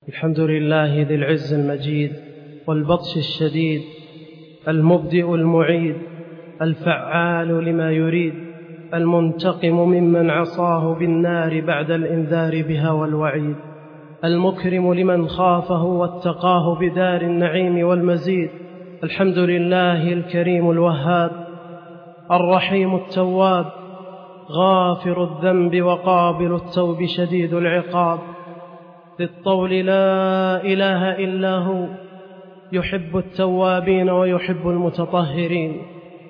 الحمد لله ذي العز المجيد والبطش الشديد، المبدئ المعيد، الفعال لما يريد، المنتقم ممن عصاه بالنار بعد الإنذار بها والوعيد، المكرم لمن خافه واتقاه بدار النعيم والمزيد. الحمد لله الكريم الوهاب، الرحيم التواب، غافر الذنب وقابل التوب شديد العقاب، بالطول لا إله إلا هو، يحب التوابين ويحب المتطهرين،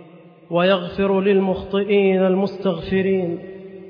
ويغفر للمخطئين المستغفرين،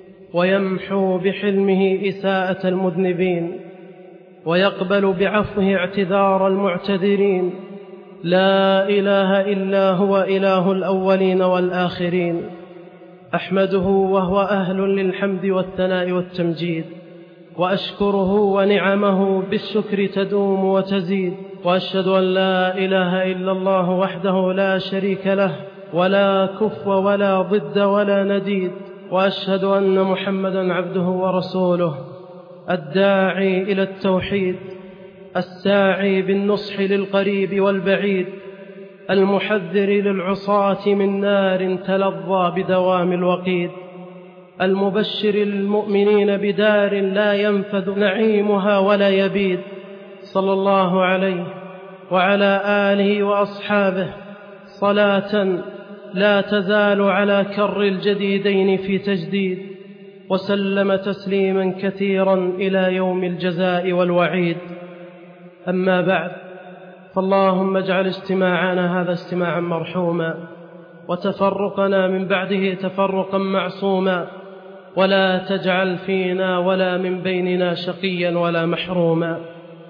ويمحو بحلمه إساءة المذنبين، ويقبل بعفوه اعتذار المعتذرين. لا إله إلا هو إله الأولين والآخرين، أحمده وهو أهل للحمد والثناء والتمجيد، وأشكره ونعمه بالشكر تدوم وتزيد. وأشهد أن لا إله إلا الله وحده لا شريك له، ولا كف ولا ضد ولا نديد. وأشهد أن محمدًا عبده ورسوله، الداعي إلى التوحيد، الساعي بالنصح للقريب والبعيد، المحذر للعصاة من نار تلظى بدوام الوقيد، المبشر للمؤمنين بدار لا ينفذ نعيمها ولا يبيد، صلى الله عليه وعلى آله وأصحابه صلاة لا تزال على كر الجديدين في تجديد، وسلم تسليما كثيرا إلى يوم الجزاء والوعيد. أما بعد، فاللهم اجعل اجتماعنا هذا اجتماعا مرحوما، وتفرقنا من بعده تفرقا معصوما، ولا تجعل فينا ولا من بيننا شقيا ولا محروما.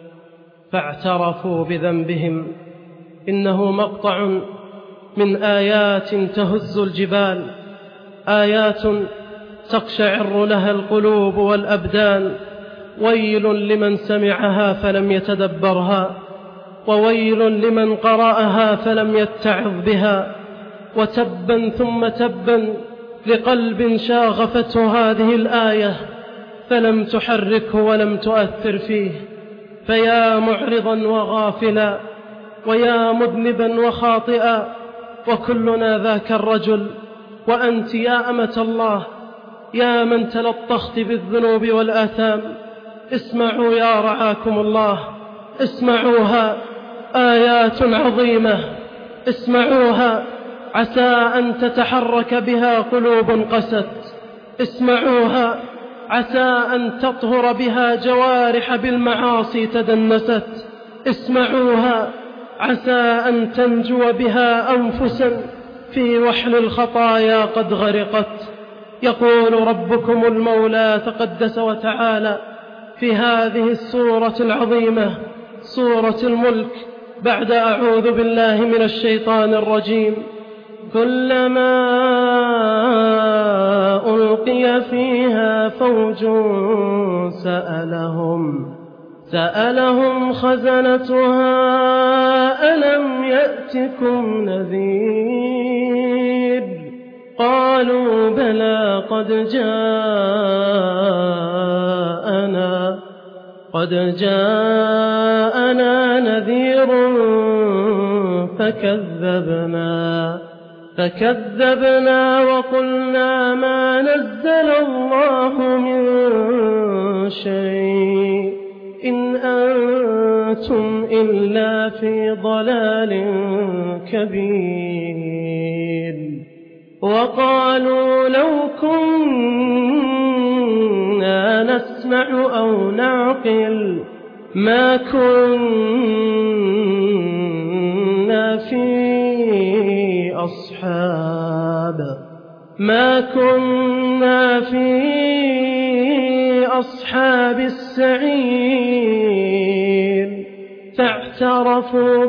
فاعترفوا بذنبهم، إنه مقطع من آيات تهز الجبال، آيات تقشعر لها القلوب والأبدان. ويل لمن سمعها فلم يتدبرها، وويل لمن قرأها فلم يتعظ بها، وتبا ثم تبا لقلب شاغفته هذه الآية فلم تحركه ولم تؤثر فيه. فيا معرضا وغافلا، ويا مذنبا وخاطئا، وكلنا ذاك الرجل. وأنت يا أمة الله، يا من تلطخت بالذنوب والآثام، اسمعوا يا رعاكم الله، اسمعوها، آيات عظيمة، اسمعوها، عسى أن تتحرك بها قلوب قست، اسمعوها، عسى أن تطهر بها جوارح بالمعاصي تدنست، اسمعوها، عسى أن تنجو بها أنفسا في وحل الخطايا قد غرقت. يقول ربكم المولى تقدس وتعالى في هذه السورة العظيمة، سورة الملك، بعد أعوذ بالله من الشيطان الرجيم: كلما ألقي فيها فوج سألهم خزنتها ألم يأتكم نذير؟ قالوا بلى قد جاءنا نذير فكذبنا وقلنا ما نزل الله من شيء إن أنتم إلا في ضلال كبير. وقالوا لو كنا نسمع أو نعقل ما كنا في أصحاب السعير. فاعترفوا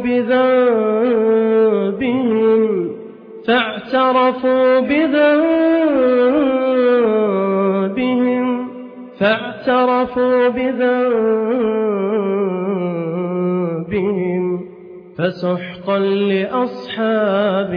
بذنبهم فسحقا لأصحاب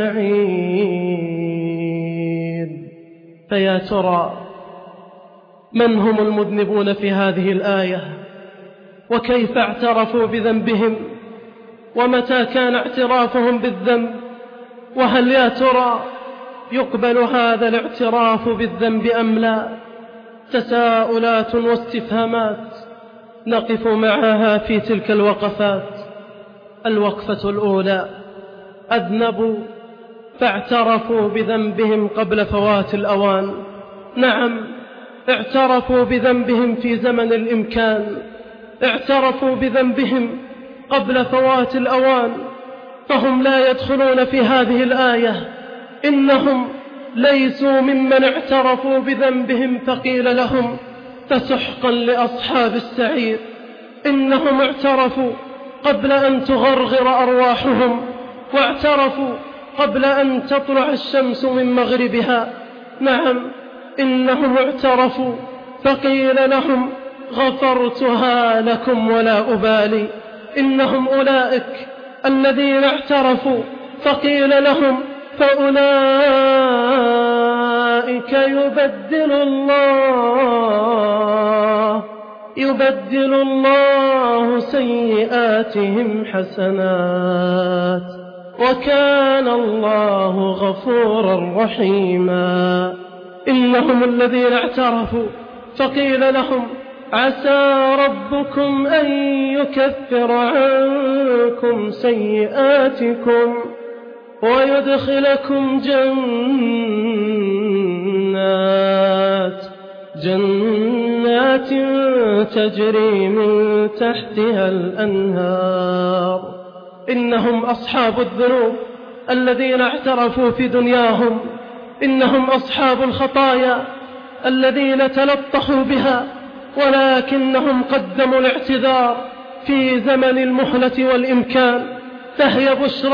السعير. فيا ترى من هم المذنبون في هذه الآية؟ وكيف اعترفوا بذنبهم، ومتى كان اعترافهم بالذنب، وهل يا ترى يقبل هذا الاعتراف بالذنب أم لا؟ تساؤلات واستفهامات نقف معها في تلك الوقفات. الوقفة الأولى: أذنبوا فاعترفوا بذنبهم قبل فوات الأوان. نعم، اعترفوا بذنبهم في زمن الإمكان، اعترفوا بذنبهم قبل فوات الأوان، فهم لا يدخلون في هذه الآية. إنهم ليسوا ممن اعترفوا بذنبهم فقيل لهم فسحقا لأصحاب السعير. إنهم اعترفوا قبل أن تغرغر أرواحهم، واعترفوا قبل أن تطلع الشمس من مغربها. نعم، إنهم اعترفوا فقيل لهم غفرتها لكم ولا أبالي. إنهم أولئك الذين اعترفوا فقيل لهم فأولئك يبدل الله سيئاتهم حسنات وكان الله غفورا رحيما. إنهم الذين اعترفوا فقيل لهم عسى ربكم أن يكفر عنكم سيئاتكم ويدخلكم جنات تجري من تحتها الأنهار. إنهم أصحاب الذنوب الذين اعترفوا في دنياهم، إنهم أصحاب الخطايا الذين تلطخوا بها، ولكنهم قدموا الاعتذار في زمن المهلة والإمكان. فهي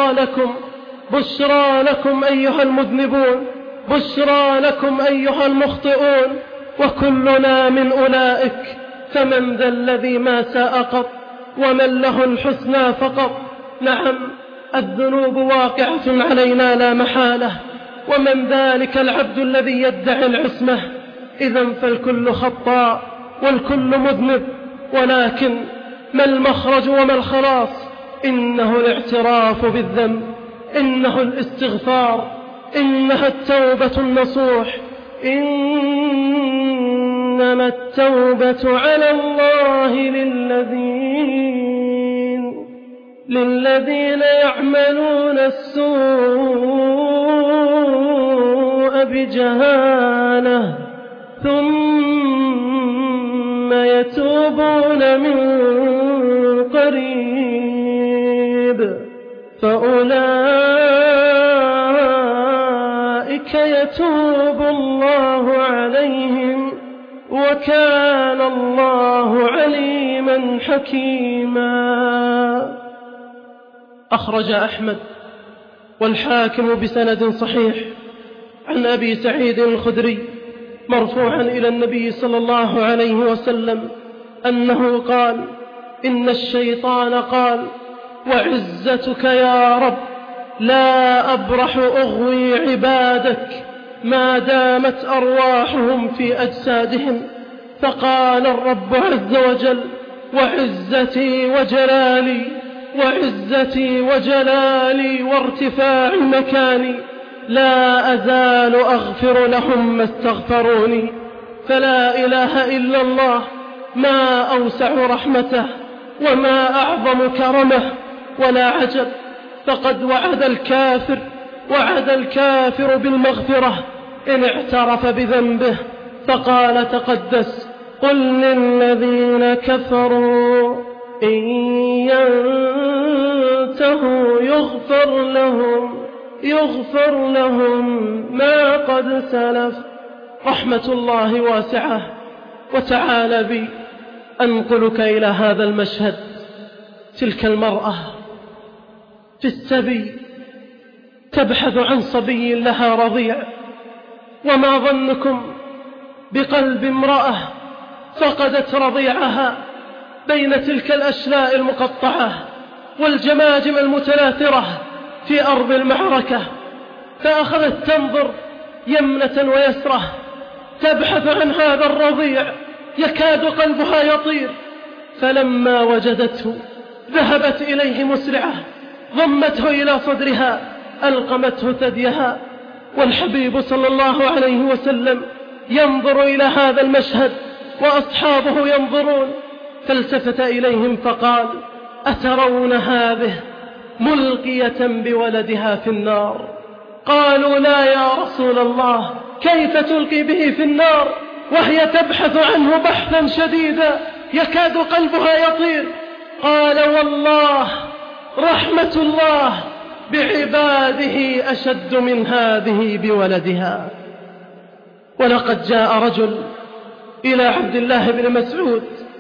بشرى لكم أيها المذنبون، بشرى لكم أيها المخطئون، وكلنا من أولئك. فمن ذا الذي ما ساء قط ومن له الحسنى فقط. نعم، الذنوب واقعة علينا لا محالة، ومن ذلك العبد الذي يدعي العصمة. إذن فالكل خطاء والكل مذنب، ولكن ما المخرج وما الخلاص؟ إنه الاعتراف بالذنب، إنه الاستغفار، إنها التوبة النصوح. إنما التوبة على الله للذين يعملون السوء بجهالة ثم يتوبون من قريب فأولئك يتوب الله عليهم وكان الله عليما حكيما. أخرج أحمد والحاكم بسند صحيح عن أبي سعيد الخدري مرفوعا إلى النبي صلى الله عليه وسلم أنه قال: إن الشيطان قال: وعزتك يا رب لا أبرح أغوي عبادك ما دامت أرواحهم في أجسادهم. فقال الرب عز وجل: وعزتي وجلالي وارتفاع مكاني لا أزال أغفر لهم ما استغفروني. فلا إله إلا الله، ما أوسع رحمته وما أعظم كرمه. ولا عجب، فقد وعد الكافر بالمغفرة إن اعترف بذنبه. فقال تقدس: قل للذين كفروا إن ينتهوا يغفر لهم ما قد سلف. رحمة الله واسعة. وتعالى بي أنقلك إلى هذا المشهد. تلك المرأة في السبي تبحث عن صبي لها رضيع، وما ظنكم بقلب امرأة فقدت رضيعها بين تلك الأشلاء المقطعة والجماجم المتناثرة في أرض المعركة، فأخذت تنظر يمنة ويسرة تبحث عن هذا الرضيع، يكاد قلبها يطير، فلما وجدته ذهبت إليه مسرعة، ضمته إلى صدرها، ألقمته ثديها. والحبيب صلى الله عليه وسلم ينظر إلى هذا المشهد وأصحابه ينظرون، فالتفت إليهم فقال: أترون هذه ملقية بولدها في النار؟ قالوا: لا يا رسول الله، كيف تلقي به في النار وهي تبحث عنه بحثا شديدا يكاد قلبها يطير؟ قال: والله رحمة الله بعباده أشد من هذه بولدها. ولقد جاء رجل إلى عبد الله بن مسعود،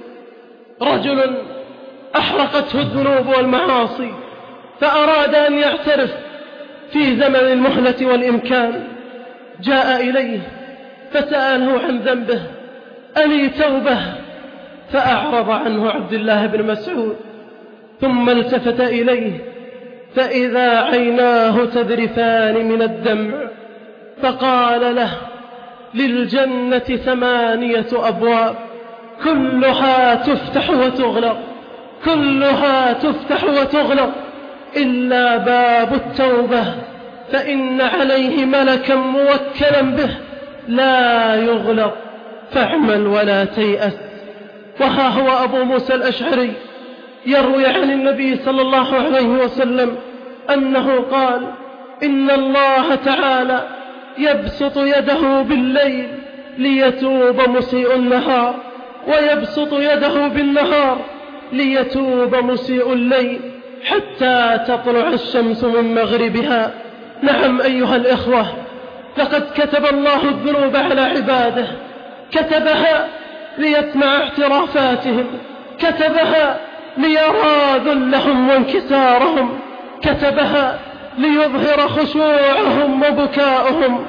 رجل أحرقته الذنوب والمعاصي، فأراد أن يعترف في زمن المهلة والإمكان. جاء إليه فسأله عن ذنبه: ألي توبة؟ فأعرض عنه عبد الله بن مسعود، ثم التفت إليه فإذا عيناه تذرفان من الدمع، فقال له: للجنة 8 أبواب، كلها تفتح وتغلق، كلها تفتح وتغلق إلا باب التوبة، فإن عليه ملكا موكلا به لا يغلق، فاعمل ولا تيأس. وها هو أبو موسى الأشعري يروي عن النبي صلى الله عليه وسلم أنه قال: إن الله تعالى يبسط يده بالليل ليتوب مسيء النهار، ويبسط يده بالنهار ليتوب مسيء الليل، حتى تطلع الشمس من مغربها. نعم أيها الإخوة، لقد كتب الله الذنوب على عباده، كتبها ليسمع اعترافاتهم، كتبها ليرى ذلهم وانكسارهم، كتبها ليظهر خشوعهم وبكاؤهم.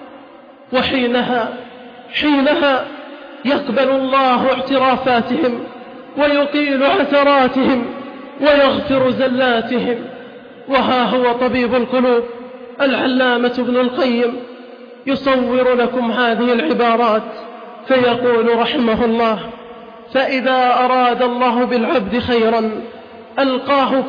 وحينها يقبل الله اعترافاتهم ويقيل عثراتهم ويغفر زلاتهم. وها هو طبيب القلوب العلامة ابن القيم يصور لكم هذه العبارات فيقول رحمه الله: فإذا أراد الله بالعبد خيرا ألقاه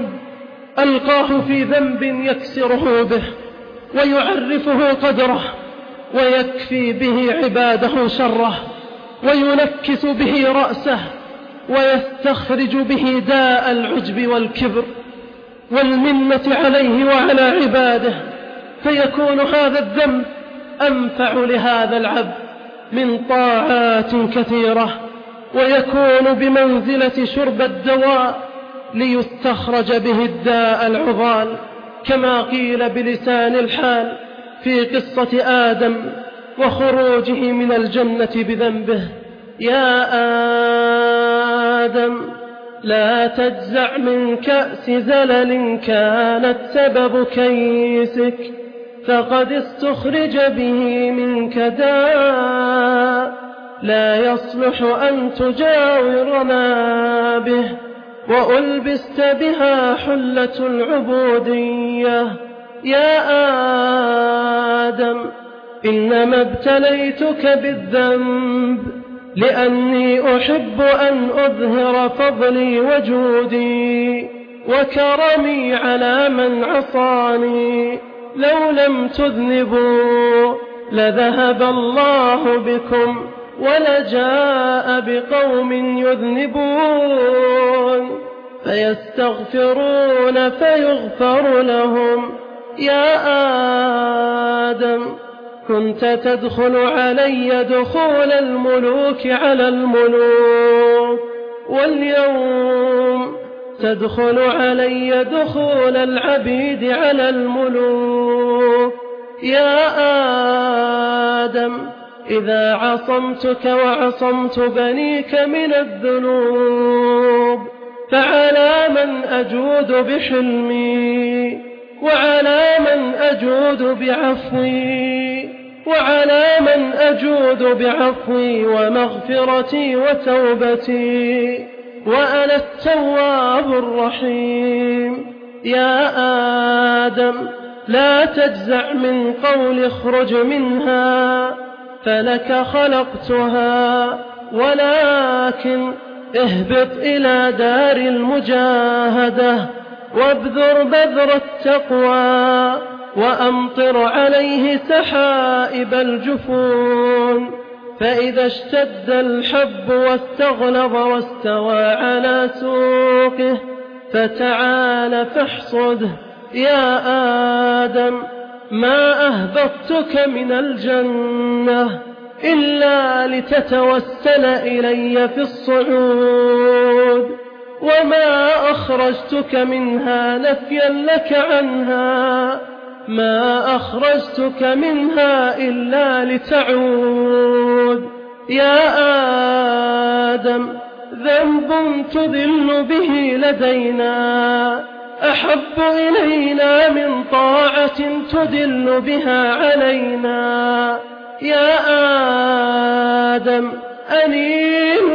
في ذنب يكسره به ويعرفه قدره، ويكفي به عباده شره، وينكس به رأسه، ويستخرج به داء العجب والكبر والمنة عليه وعلى عباده، فيكون هذا الذنب أنفع لهذا العبد من طاعات كثيرة، ويكون بمنزلة شرب الدواء ليستخرج به الداء العضال، كما قيل بلسان الحال في قصة آدم وخروجه من الجنة بذنبه: يا آدم لا تجزع من كأس زلل كانت سبب كيسك، فقد استخرج به منك داء لا يصلح أن تجاورنا به، وألبست بها حلة العبودية. يا آدم إنما ابتليتك بالذنب لأني أحب أن أظهر فضلي وجودي وكرمي على من عصاني، لو لم تذنبوا لذهب الله بكم ولجاء بقوم يذنبون فيستغفرون فيغفر لهم. يا آدم كنت تدخل علي دخول الملوك على الملوك، واليوم تدخل علي دخول العبيد على الملوك. يا آدم إذا عصمتك وعصمت بنيك من الذنوب فعلى من أجود بحلمي، وعلى من أجود بعفوي، وعلى من أجود بعفوي ومغفرتي وتوبتي، وأنا التواب الرحيم. يا آدم لا تجزع من قول اخرج منها، فلك خلقتها، ولكن اهبط إلى دار المجاهدة وابذر بذر التقوى وأمطر عليه سحائب الجفون، فإذا اشتد الحب واستغلظ واستوى على سوقه فتعال فاحصده. يا آدم ما أهبطتك من الجنة إلا لتتوسل إلي في الصعود، وما أخرجتك منها نفيا لك عنها، ما أخرجتك منها إلا لتعود. يا آدم ذنب تذل به لدينا أحب إلينا من طاعة تدل بها علينا. يا آدم أنين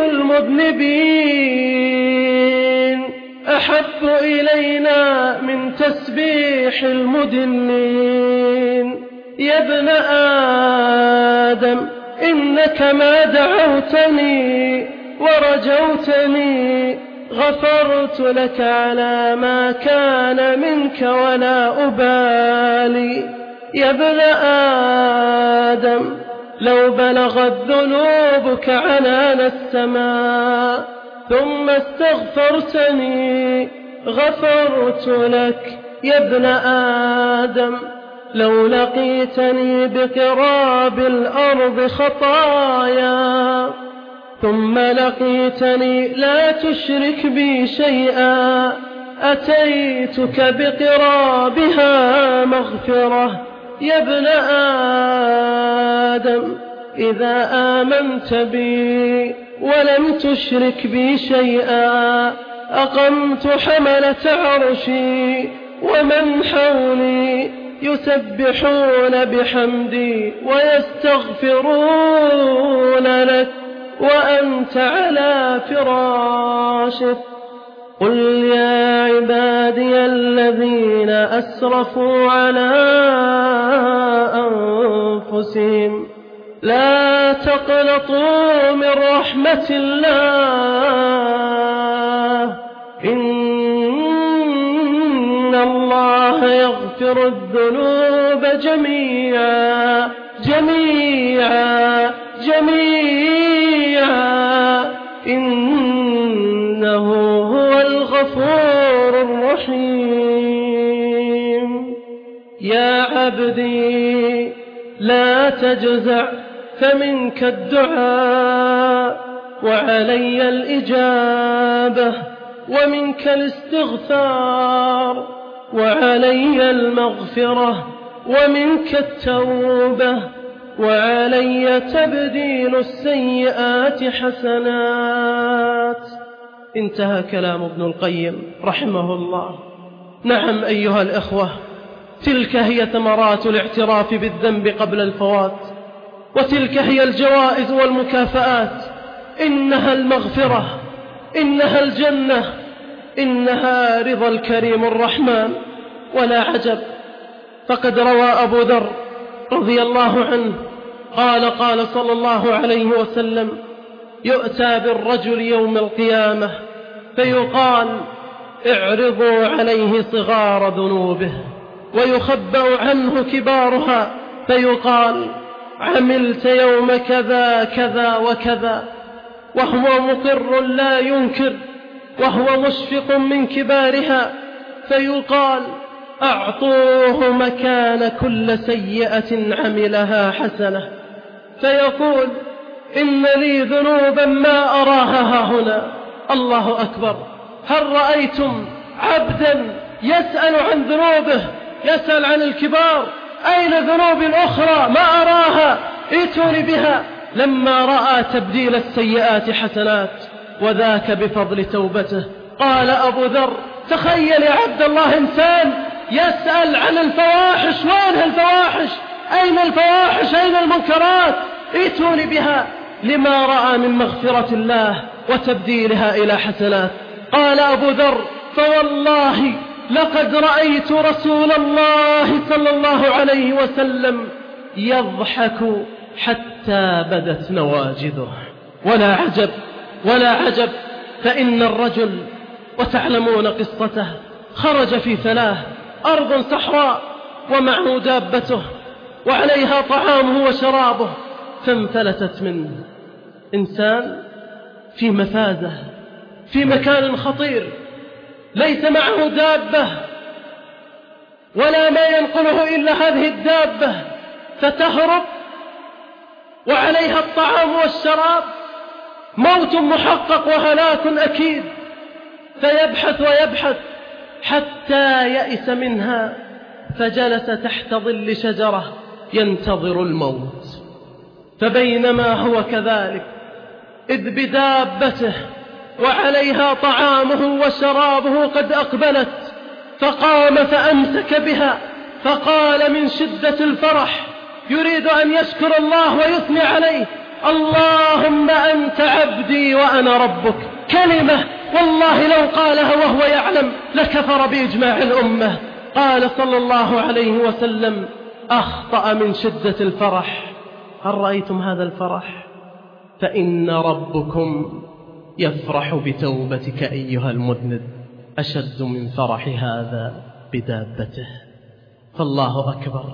المذنبين أحب إلينا من تسبيح المدلين. يا ابن آدم إنك ما دعوتني ورجوتني غفرت لك على ما كان منك ولا أبالي. يا ابن آدم لو بلغت ذنوبك عنان السماء ثم استغفرتني غفرت لك. يا ابن آدم لو لقيتني بقراب الأرض خطايا ثم لقيتني لا تشرك بي شيئا أتيتك بقرابها مغفرة. يا ابن آدم إذا آمنت بي ولم تشرك بي شيئا أقمت حملة عرشي ومن حولي يسبحون بحمدي ويستغفرون لك وأنت على فراشك. قل يا عبادي الذين أسرفوا على أنفسهم لا تقنطوا من رحمة الله إن الله يغفر الذنوب جميعا جميعا جميعا إنه هو الغفور الرحيم. يا عبدي لا تجزع فمنك الدعاء وعلي الإجابة ومنك الاستغفار وعلي المغفرة ومنك التوبة وعلي تبديل السيئات حسنات. انتهى كلام ابن القيم رحمه الله. نعم أيها الإخوة، تلك هي ثمرات الاعتراف بالذنب قبل الفوات، وتلك هي الجوائز والمكافآت. إنها المغفرة، إنها الجنة، إنها رضا الكريم الرحمن. ولا عجب، فقد روى أبو ذر رضي الله عنه قال صلى الله عليه وسلم: يؤتى بالرجل يوم القيامة فيقال: اعرضوا عليه صغار ذنوبه، ويخبأ عنه كبارها، فيقال: عملت يوم كذا كذا وكذا، وهو مقر لا ينكر وهو مشفق من كبارها، فيقال: أعطوه مكان كل سيئة عملها حسنة، فيقول: إن لي ذنوبا ما أراها هنا. الله أكبر. هل رأيتم عبدا يسأل عن ذنوبه، يسأل عن الكبار؟ أين ذنوب الأخرى ما أراها؟ ائتوني بها. لما رأى تبديل السيئات حسنات، وذاك بفضل توبته. قال أبو ذر: تخيل يا عبد الله إنسان يسأل عن الفواحش، وين الفواحش؟ أين الفواحش؟ أين المنكرات؟ ائتوني بها. لما رأى من مغفرة الله وتبديلها إلى حسنات. قال أبو ذر: فوالله لقد رأيت رسول الله صلى الله عليه وسلم يضحك حتى بدت نواجذه. ولا عجب، ولا عجب فإن الرجل، وتعلمون قصته، خرج في 3 أرض صحراء ومعه دابته وعليها طعامه وشرابه، فانفلتت منه. إنسان في مفازة، في مكان خطير، ليس معه دابة ولا ما ينقله إلا هذه الدابة، فتهرب وعليها الطعام والشراب، موت محقق وهلاك أكيد. فيبحث ويبحث حتى يئس منها، فجلس تحت ظل شجرة ينتظر الموت. فبينما هو كذلك إذ بدابته وعليها طعامه وشرابه قد أقبلت، فقام فأمسك بها، فقال من شدة الفرح يريد أن يشكر الله ويثني عليه: اللهم أنت عبدي وأنا ربك. كلمة والله لو قالها وهو يعلم لكفر بإجماع الأمة. قال صلى الله عليه وسلم: أخطأ من شدة الفرح. هل رأيتم هذا الفرح؟ فإن ربكم يفرح بتوبتك أيها المذنب أشد من فرح هذا بدابته. فالله أكبر.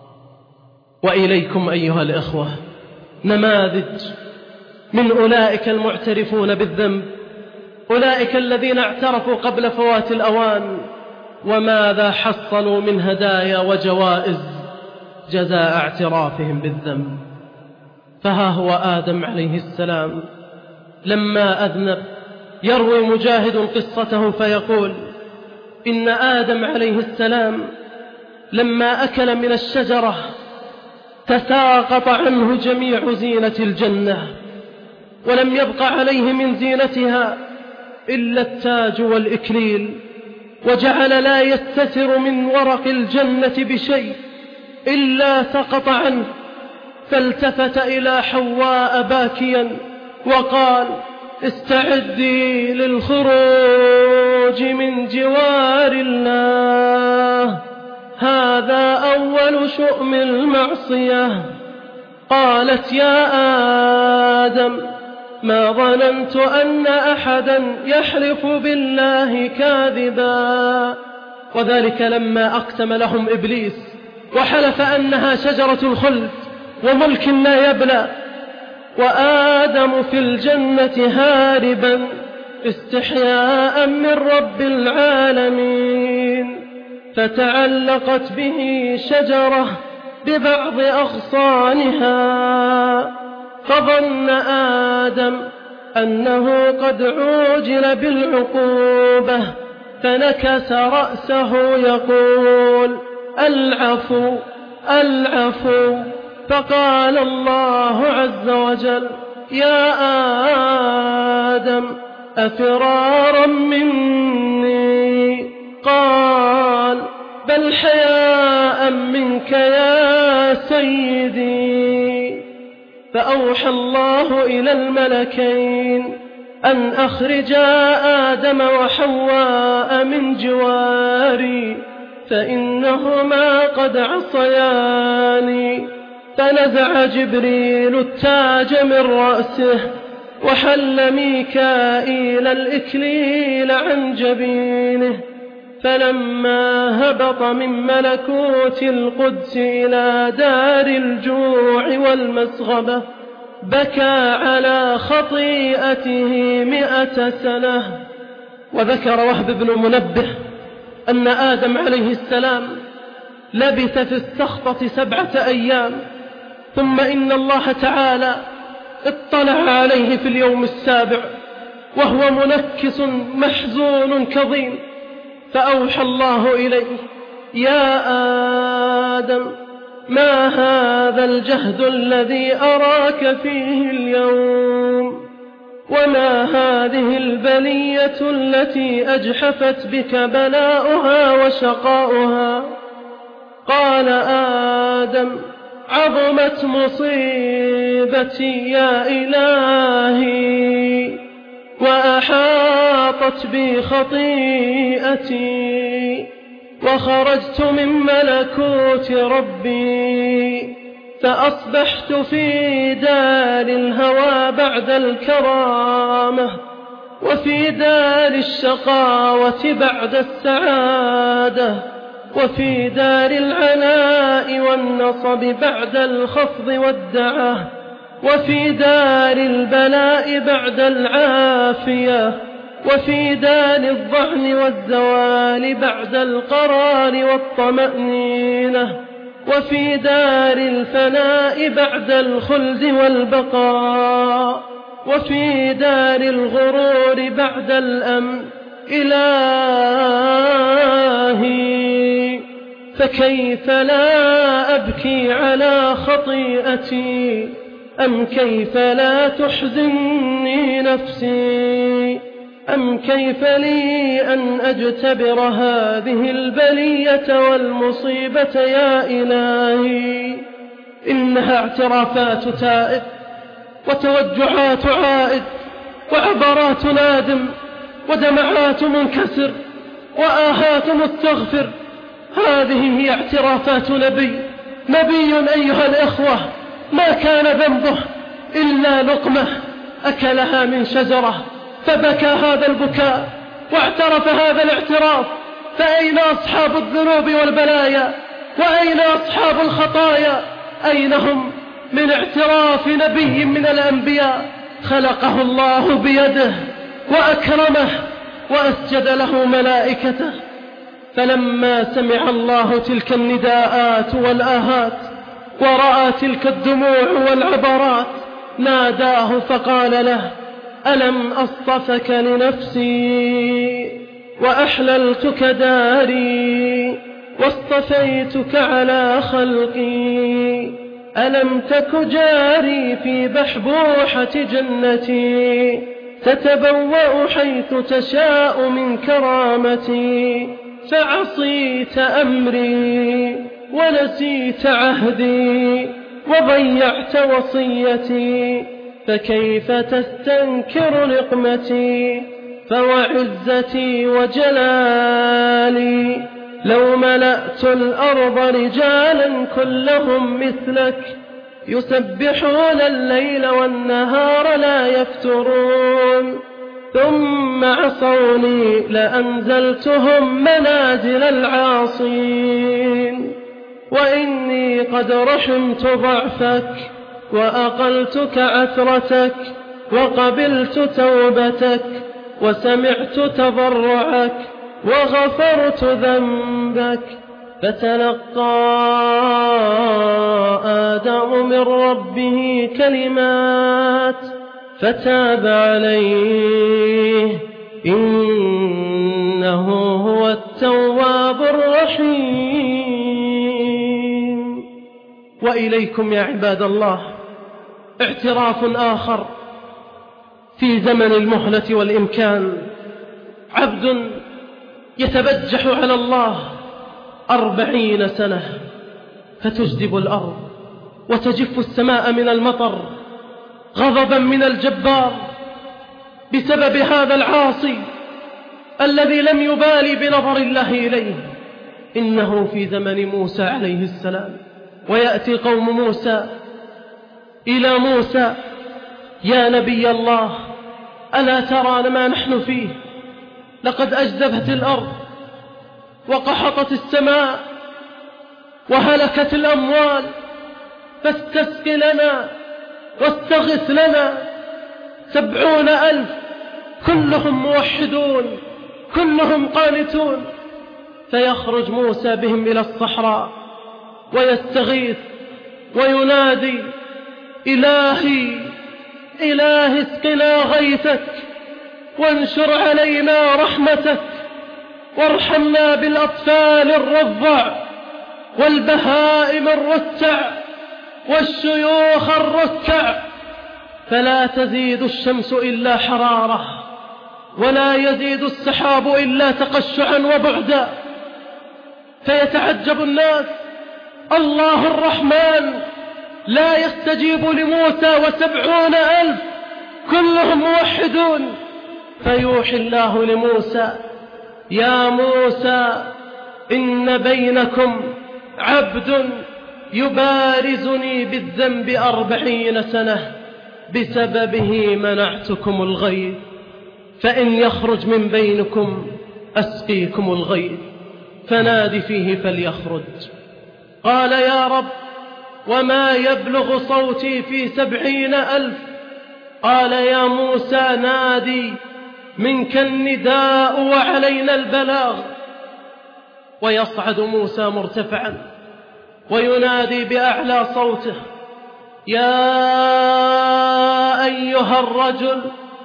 وإليكم أيها الإخوة نماذج من أولئك المعترفون بالذنب، أولئك الذين اعترفوا قبل فوات الأوان، وماذا حصلوا من هدايا وجوائز جزاء اعترافهم بالذنب. فها هو آدم عليه السلام لما أذنب، يروي مجاهد قصته فيقول: إن آدم عليه السلام لما أكل من الشجرة تساقط عنه جميع زينة الجنة، ولم يبق عليه من زينتها إلا التاج والإكليل، وجعل لا يستتر من ورق الجنة بشيء إلا سقط عنه، فالتفت إلى حواء باكيا وقال: استعدي للخروج من جوار الله، هذا أول شؤم المعصية. قالت: يا آدم ما ظننت أن أحدا يحلف بالله كاذبا. وذلك لما أقسم لهم إبليس وحلف أنها شجرة الخلد وملك لا يبلى، وآدم في الجنة هاربا استحياء من رب العالمين، فتعلقت به شجرة ببعض أغصانها، فظن آدم أنه قد عوجل بالعقوبة، فنكس رأسه يقول: العفو العفو. فقال الله عز وجل: يا آدم أفرارا مني؟ قال: بل حياء منك يا سيدي. فأوحى الله إلى الملكين أن أخرجا آدم وحواء من جواري، فإنهما قد عصياني. فنزع جبريل التاج من رأسه، وحل ميكائيل الإكليل عن جبينه. فلما هبط من ملكوت القدس إلى دار الجوع والمسغبة بكى على خطيئته 100 سنة. وذكر وهب بن منبه أن آدم عليه السلام لبث في السخطة 7 أيام، ثم إن الله تعالى اطلع عليه في اليوم 7 وهو منكس محزون كظيم، فأوحى الله إليه: يا آدم ما هذا الجهد الذي أراك فيه اليوم؟ وما هذه البلية التي أجحفت بك بلاؤها وشقاؤها؟ قال آدم: عظمت مصيبتي يا إلهي، وأحاطت بي خطيئتي، وخرجت من ملكوت ربي، فأصبحت في دار الهوى بعد الكرامة، وفي دار الشقاوة بعد السعادة، وفي دار العناء والنصب بعد الخفض والدعة، وفي دار البلاء بعد العافية، وفي دار الظعن والزوال بعد القرار والطمأنينة، وفي دار الفناء بعد الخلد والبقاء، وفي دار الغرور بعد الأمن. إلهي فكيف لا أبكي على خطيئتي، أم كيف لا تحزنني نفسي، أم كيف لي أن أجتبر هذه البلية والمصيبة يا إلهي. إنها اعترافات تائب، وتوجعات عائد، وعبرات نادم، ودمعات منكسر، وآهات مستغفر. هذه هي اعترافات نبي أيها الإخوة، ما كان ذنبه إلا لقمة أكلها من شجرة، فبكى هذا البكاء واعترف هذا الاعتراف. فأين أصحاب الذنوب والبلايا؟ وأين أصحاب الخطايا؟ أين هم من اعتراف نبي من الأنبياء خلقه الله بيده وأكرمه وأسجد له ملائكته؟ فلما سمع الله تلك النداءات والآهات ورأى تلك الدموع والعبرات ناداه فقال له: ألم أصطفك لنفسي وأحللتك داري واصطفيتك على خلقي، ألم تك جاري في بحبوحة جنتي تتبوأ حيث تشاء من كرامتي، فعصيت أمري ونسيت عهدي وضيعت وصيتي، فكيف تستنكر نقمتي؟ فوعزتي وجلالي لو ملأت الأرض رجالا كلهم مثلك يسبحون الليل والنهار لا يفترون، ثم عصوني لأنزلتهم منازل العاصين، وإني قد رحمت ضعفك وأقلتك عثرتك وقبلت توبتك وسمعت تضرعك وغفرت ذنبك. فتلقى آدم من ربه كلمات فتاب عليه إنه هو التواب الرحيم. وإليكم يا عباد الله اعتراف آخر في زمن المهلة والإمكان. عبد يتبجح على الله 40 سنة فتجدب الأرض وتجف السماء من المطر غضبا من الجبار بسبب هذا العاصي الذي لم يبالي بنظر الله إليه. إنه في زمن موسى عليه السلام، ويأتي قوم موسى إلى موسى: يا نبي الله، ألا ترى ما نحن فيه؟ لقد أجدبت الأرض وقحطت السماء وهلكت الأموال، فاستسق لنا واستغث لنا. 70,000 كلهم موحدون كلهم قانتون. فيخرج موسى بهم إلى الصحراء ويستغيث وينادي: إلهي إلهي اسقنا غيثك وانشر علينا رحمتك وارحمنا بالأطفال الرضع والبهائم الرتع والشيوخ الركع، فلا تزيد الشمس إلا حرارة ولا يزيد السحاب إلا تقشعا وبعدا. فيتعجب الناس: الله الرحمن لا يستجيب لموسى 70,000 كلهم موحدون. فيوحي الله لموسى: يا موسى، إن بينكم عبد يبارزني بالذنب 40 سنة بسببه منعتكم الغيث، فإن يخرج من بينكم أسقيكم الغيث فنادي فيه فليخرج. قال يا رب وما يبلغ صوتي في 70,000. قال يا موسى نادي منك النداء وعلينا البلاغ. ويصعد موسى مرتفعا وينادي بأعلى صوته يا أيها الرجل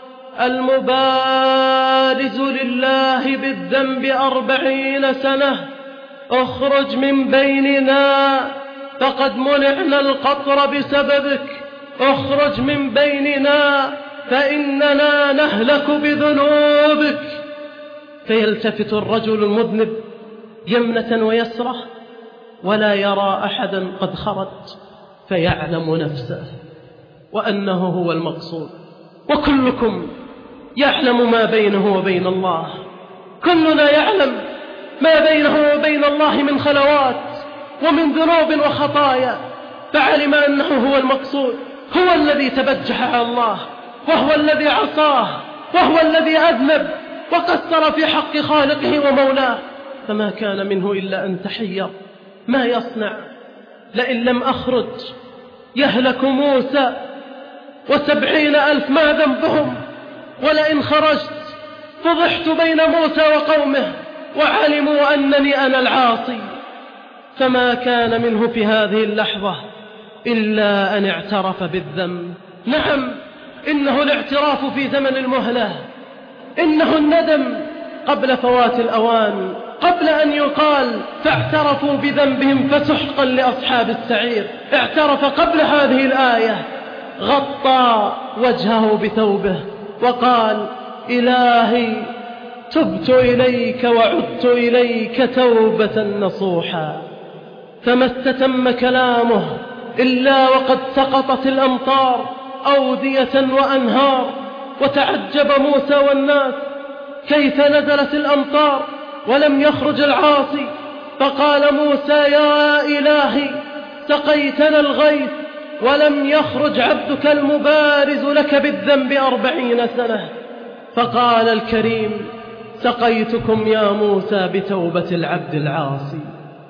المبارز لله بالذنب 40 سنة اخرج من بيننا فقد منعنا القطر بسببك، اخرج من بيننا فإننا نهلك بذنوبك. فيلتفت الرجل المذنب يمنة ويسرة ولا يرى أحدا قد خرج، فيعلم نفسه وأنه هو المقصود. وكلكم يعلم ما بينه وبين الله، كلنا يعلم ما بينه وبين الله من خلوات ومن ذنوب وخطايا، فعلم أنه هو المقصود، هو الذي تبجح على الله، وهو الذي عصاه، وهو الذي أذنب وقصر في حق خالقه ومولاه، فما كان منه إلا أن تحير ما يصنع. لئن لم أخرج يهلك موسى 70,000 ما ذنبهم، ولئن خرجت فضحت بين موسى وقومه وعلموا أنني أنا العاصي. فما كان منه في هذه اللحظة إلا أن اعترف بالذنب. نعم، إنه الاعتراف في زمن المهلة، إنه الندم قبل فوات الأوان، قبل أن يقال فاعترفوا بذنبهم فسحقا لأصحاب السعير. اعترف قبل هذه الآية، غطى وجهه بثوبه وقال إلهي تبت إليك وعدت إليك توبة نصوحا. فما استتم كلامه إلا وقد سقطت الأمطار أودية وأنهار. وتعجب موسى والناس كيف نزلت الأمطار ولم يخرج العاصي. فقال موسى يا إلهي سقيتنا الغيث ولم يخرج عبدك المبارز لك بالذنب 40 سنة. فقال الكريم سقيتكم يا موسى بتوبة العبد العاصي.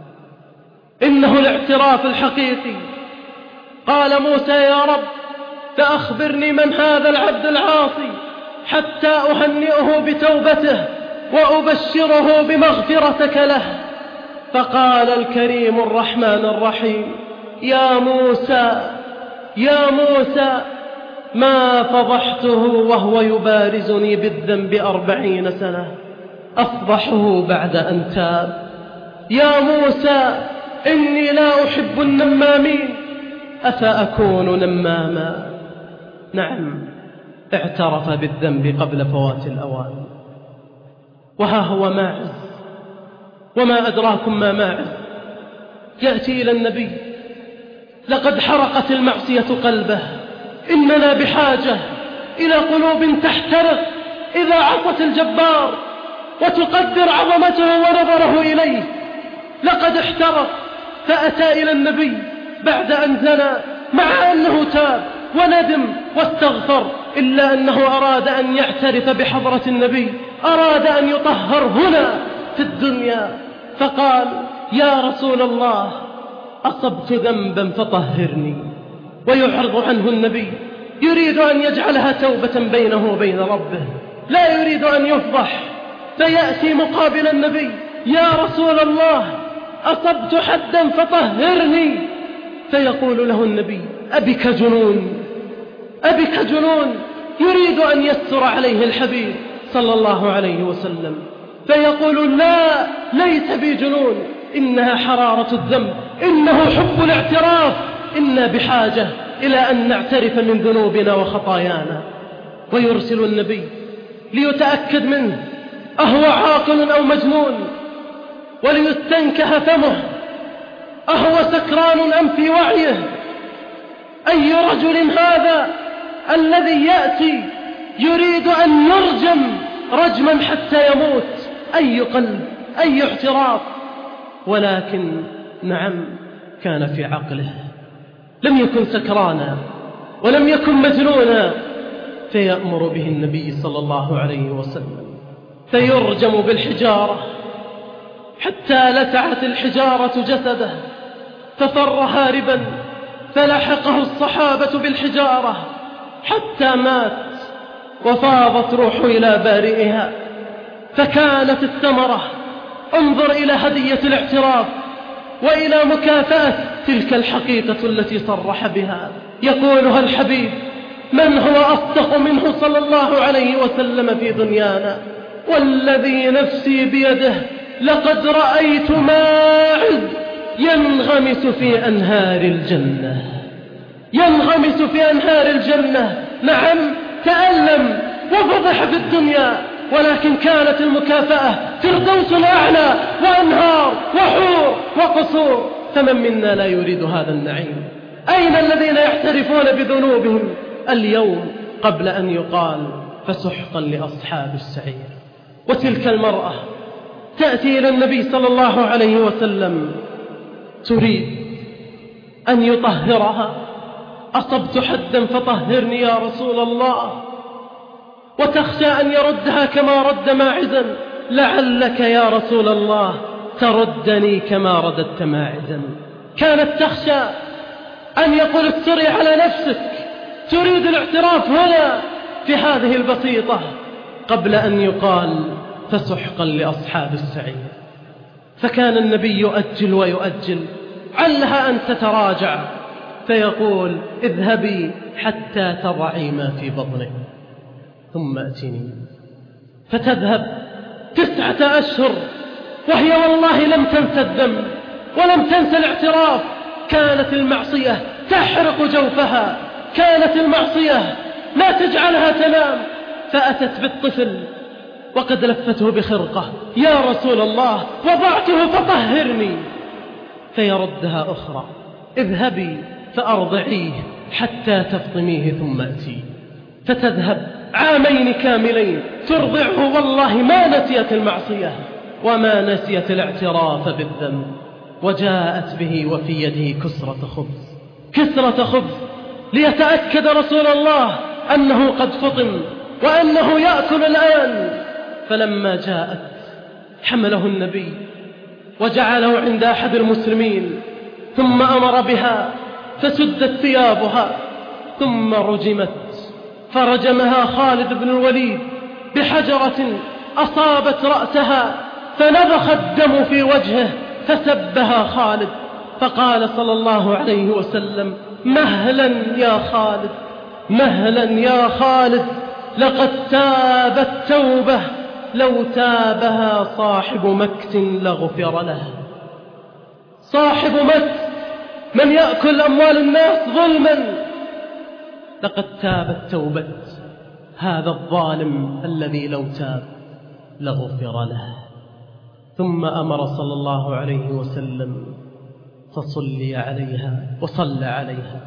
إنه الاعتراف الحقيقي. قال موسى يا رب فأخبرني من هذا العبد العاصي حتى أهنئه بتوبته وأبشره بمغفرتك له. فقال الكريم الرحمن الرحيم يا موسى يا موسى ما فضحته وهو يبارزني بالذنب 40 سنة أفضحه بعد أن تاب. يا موسى إني لا أحب النمامين أفأكون نماما. نعم، اعترف بالذنب قبل فوات الأوان. وها هو ماعز، وما أدراكم ما ماعز، يأتي إلى النبي لقد حرقت المعصية قلبه. إننا بحاجة إلى قلوب تحترق إذا عصت الجبار وتقدر عظمته ونظره إليه. لقد احترق فأتى إلى النبي بعد أن زنى، مع أنه تاب وندم واستغفر، إلا أنه أراد أن يعترف بحضرة النبي، أراد أن يطهر هنا في الدنيا. فقال يا رسول الله أصبت ذنبا فطهرني. ويعرض عنه النبي، يريد أن يجعلها توبة بينه وبين ربه، لا يريد أن يفضح. فيأتي مقابل النبي يا رسول الله أصبت حدا فطهرني. فيقول له النبي أبك جنون، أبك جنون. يريد أن يستر عليه الحبيب صلى الله عليه وسلم. فيقول لا، ليس بي جنون، إنها حرارة الذنب، إنه حب الاعتراف. إنا بحاجة إلى أن نعترف من ذنوبنا وخطايانا. ويرسل النبي ليتأكد منه أهو عاقل أو مجنون، وليستنكح فمه أهو سكران أم في وعيه. أي رجل هذا الذي يأتي يريد أن يرجم رجما حتى يموت؟ أي قلب، أي اعتراف. ولكن نعم، كان في عقله، لم يكن سكرانا ولم يكن مجنونا، فيأمر به النبي صلى الله عليه وسلم فيرجم بالحجارة حتى لسعت الحجارة جسده ففر هاربا، فلحقه الصحابة بالحجارة حتى مات وفاضت روحه إلى بارئها. فكانت الثمرة، انظر إلى هدية الاعتراف وإلى مكافأة تلك الحقيقة التي صرح بها. يقولها الحبيب: من هو أصدق منه صلى الله عليه وسلم في دنيانا؟ والذي نفسي بيده لقد رأيت ماعز ينغمس في أنهار الجنة، ينغمس في أنهار الجنة. نعم، تألم وفضح في الدنيا، ولكن كانت المكافأة فردوس الأعلى وأنهار وحور وقصور. فمن منا لا يريد هذا النعيم؟ أين الذين يعترفون بذنوبهم اليوم قبل أن يقال فسحقا لأصحاب السعير؟ وتلك المرأة تأتي إلى النبي صلى الله عليه وسلم تريد أن يطهرها: أصبت حدا فطهرني يا رسول الله. وتخشى أن يردها كما رد ماعزا: لعلك يا رسول الله تردني كما رددت ماعزا. كانت تخشى أن يقول اتصري على نفسك، تريد الاعتراف هنا في هذه البسيطة قبل أن يقال فسحقا لأصحاب السعير. فكان النبي يؤجل ويؤجل، علها أن تتراجع، فيقول: اذهبي حتى تضعي ما في بطنك ثم أتني. فتذهب 9 أشهر وهي والله لم تنسى الذنب ولم تنسى الاعتراف. كانت المعصية تحرق جوفها، كانت المعصية لا تجعلها تنام. فأتت بالطفل وقد لفته بخرقة: يا رسول الله وضعته فطهرني. فيردها أخرى: اذهبي فأرضعيه حتى تفطميه ثم أتي. فتذهب 2 عام كاملين ترضعه، والله ما نسيت المعصية وما نسيت الاعتراف بالذنب. وجاءت به وفي يده كسرة خبز ليتأكد رسول الله أنه قد فطم وأنه يأكل الآن. فلما جاءت حمله النبي وجعله عند أحد المسلمين، ثم أمر بها فسدت ثيابها ثم رجمت. فرجمها خالد بن الوليد بحجرة أصابت رأسها فنبخ الدم في وجهه فسبها خالد. فقال صلى الله عليه وسلم: مهلا يا خالد، مهلا يا خالد، لقد تابت توبة لو تابها صاحب مكس لغفر له. صاحب مكس، من يأكل أموال الناس ظلما، لقد تابت توبة هذا الظالم الذي لو تاب لغفر له. ثم أمر صلى الله عليه وسلم فصلي عليها وصلى عليها.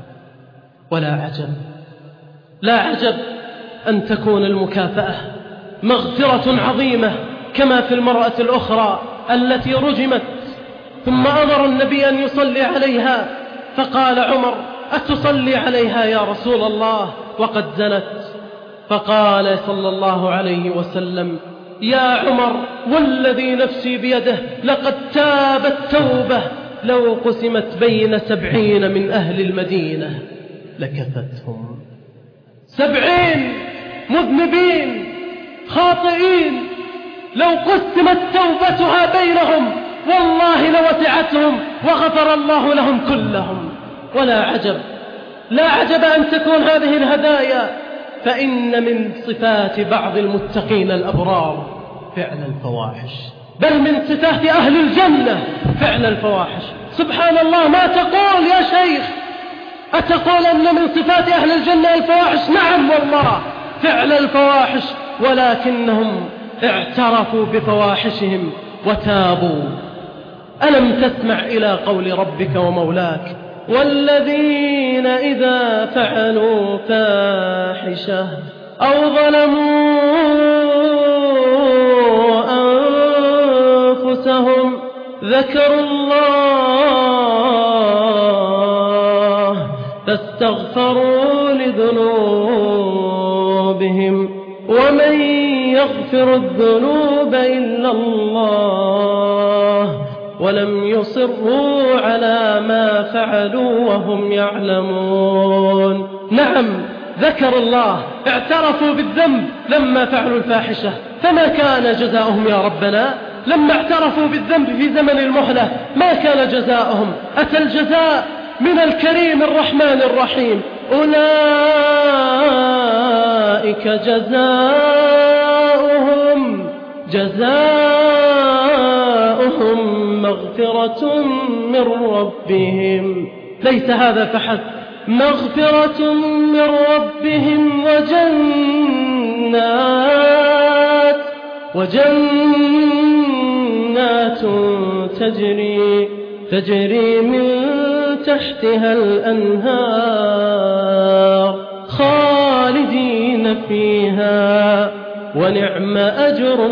لا عجب أن تكون المكافأة مغفرة عظيمة كما في المرأة الأخرى التي رجمت. ثم أمر النبي أن يصلي عليها، فقال عمر: أتصلي عليها يا رسول الله وقد زنت؟ فقال صلى الله عليه وسلم: يا عمر والذي نفسي بيده لقد تابت توبة لو قسمت بين 70 من أهل المدينة لكفتهم. 70 مذنبين خاطئين لو قسمت توبتها بينهم والله لوسعتهم وغفر الله لهم كلهم. لا عجب أن تكون هذه الهدايا، فإن من صفات بعض المتقين الأبرار فعل الفواحش، بل من صفات أهل الجنة فعل الفواحش. سبحان الله، ما تقول يا شيخ؟ أتقول أن من صفات أهل الجنة الفواحش؟ نعم والله فعل الفواحش، ولكنهم اعترفوا بفواحشهم وتابوا. ألم تسمع إلى قول ربك ومولاك: والذين إذا فعلوا فاحشة أو ظلموا أنفسهم ذكروا الله فاستغفروا لذنوبهم يغفر الذنوب إلا الله ولم يصروا على ما فعلوا وهم يعلمون. نعم، ذكر الله، اعترفوا بالذنب لما فعلوا الفاحشة، فما كان جزاؤهم يا ربنا؟ لما اعترفوا بالذنب في زمن المهلة ما كان جزاؤهم؟ أتى الجزاء من الكريم الرحمن الرحيم: أولئك جزاؤهم مغفرة من ربهم. ليس هذا فحسب، مغفرة من ربهم وجنات تجري من تحتها الأنهار خالدين فيها ونعم أجر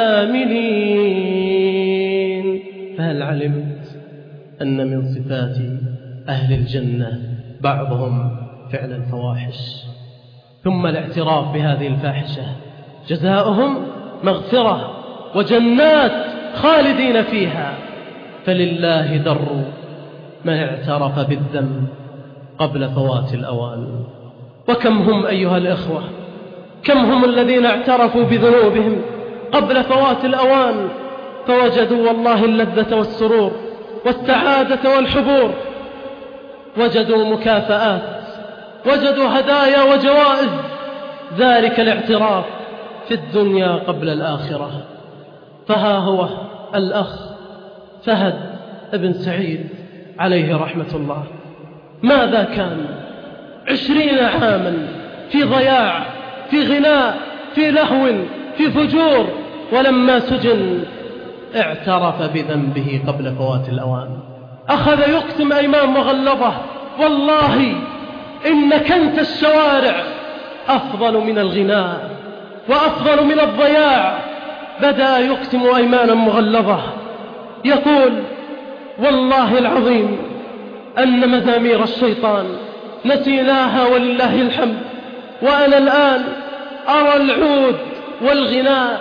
العاملين. فهل علمت أن من صفات أهل الجنة بعضهم فعل الفواحش ثم الاعتراف بهذه الفاحشة؟ جزاؤهم مغفرة وجنات خالدين فيها. فلله در من اعترف بالذنب قبل فوات الأوان. وكم هم أيها الإخوة، كم هم الذين اعترفوا بذنوبهم قبل فوات الأوان فوجدوا والله اللذة والسرور والسعادة والحبور، وجدوا مكافآت، وجدوا هدايا وجوائز. ذلك الاعتراف في الدنيا قبل الآخرة. فها هو الأخ فهد بن سعيد عليه رحمة الله، ماذا كان 20 عاما في ضياع، في غناء، في لهو، في فجور، ولما سجن اعترف بذنبه قبل فوات الأوان. أخذ يقسم أيمان مغلظة: والله إن كنت الشوارع أفضل من الغناء وأفضل من الضياع. بدأ يقسم أيمانا مغلظة يقول: والله العظيم أن مزامير الشيطان نسيناها ولله الحمد، وأنا الآن أرى العود والغناء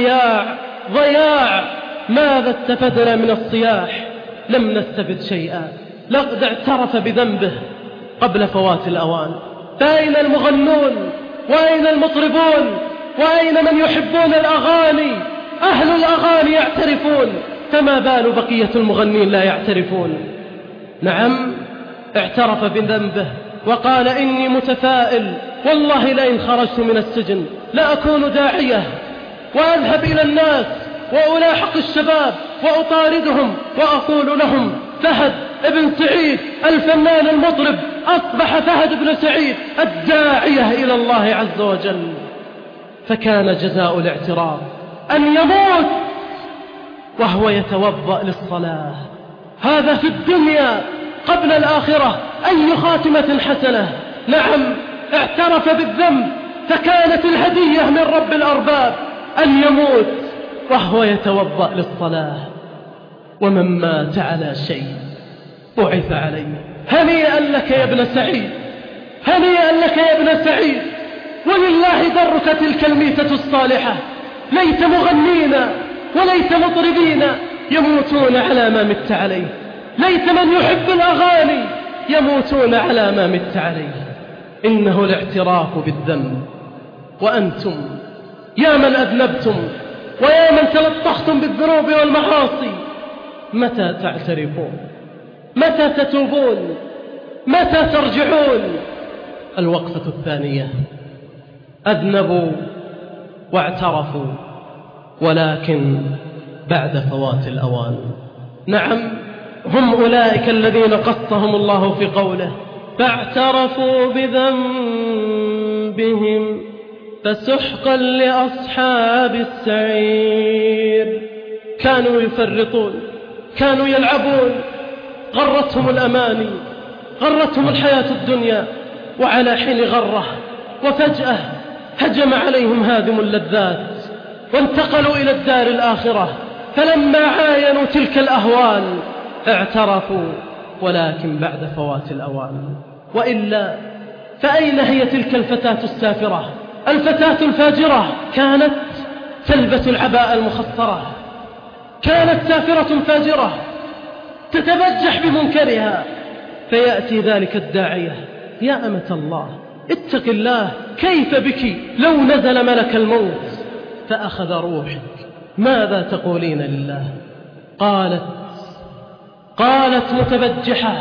ضياع. ماذا استفدنا من الصياح؟ لم نستفد شيئا. لقد اعترف بذنبه قبل فوات الأوان. فأين المغنون؟ وأين المطربون؟ وأين من يحبون الأغاني؟ أهل الأغاني يعترفون، فما بال بقية المغنين لا يعترفون؟ نعم، اعترف بذنبه وقال: إني متفائل، والله لئن خرجت من السجن لأكون داعية وأذهب إلى الناس وألاحق الشباب وأطاردهم وأقول لهم: فهد بن سعيد الفنان المطرب أصبح فهد بن سعيد الداعية إلى الله عز وجل. فكان جزاء الاعتراف أن يموت وهو يتوضأ للصلاة. هذا في الدنيا قبل الآخرة. أي خاتمة حسنة! نعم، اعترف بالذنب، فكانت الهدية من رب الأرباب أن يموت وهو يتوضأ للصلاة. ومن مات على شيء بعث عليه. هنيئا لك يا ابن سعيد، هنيئا لك يا ابن سعيد، ولله درك تلك الميتة الصالحة. ليت مغنين وليت مطربين يموتون على ما مت عليه، ليت من يحب الأغاني يموتون على ما مت عليه. إنه الاعتراف بالذنب. وأنتم يا من أذنبتم ويا من تلطختم بالذنوب والمعاصي، متى تعترفون؟ متى تتوبون؟ متى ترجعون؟ الوقفة الثانية: أذنبوا واعترفوا ولكن بعد فوات الأوان. نعم، هم أولئك الذين قصهم الله في قوله: فاعترفوا بذنبهم فسحقا لأصحاب السعير. كانوا يفرطون، كانوا يلعبون، غرتهم الأماني، غرتهم الحياة الدنيا، وعلى حين غره وفجأة هجم عليهم هادم اللذات وانتقلوا إلى الدار الآخرة. فلما عاينوا تلك الأهوال اعترفوا ولكن بعد فوات الأوان. وإلا فأين هي تلك الفتاة السافرة، الفتاة الفاجرة؟ كانت تلبس العباءة المخطرة، كانت سافرة فاجرة تتبجح بمنكرها، فيأتي ذلك الداعية: يا أمة الله اتق الله، كيف بك لو نزل ملك الموت فأخذ روحك، ماذا تقولين لله؟ قالت متبجحة: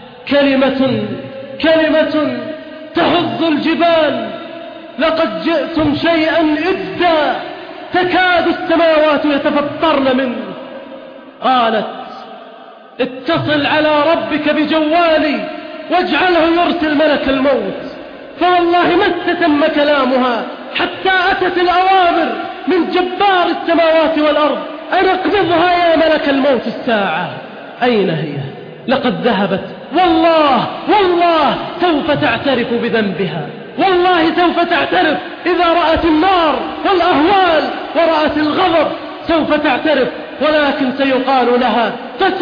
كلمة تهز الجبال، لقد جئتم شيئا إدا تكاد السماوات يتفطرن منه. قالت: اتصل على ربك بجوالي واجعله يرسل ملك الموت. فوالله ما استتم كلامها حتى أتت الأوامر من جبار السماوات والأرض: أن اقبضها يا ملك الموت الساعة. أين هي؟ لقد ذهبت. والله سوف تعترف بذنبها، والله سوف تعترف إذا رأت النار والأهوال ورأت الغضب، سوف تعترف، ولكن سيقال لها: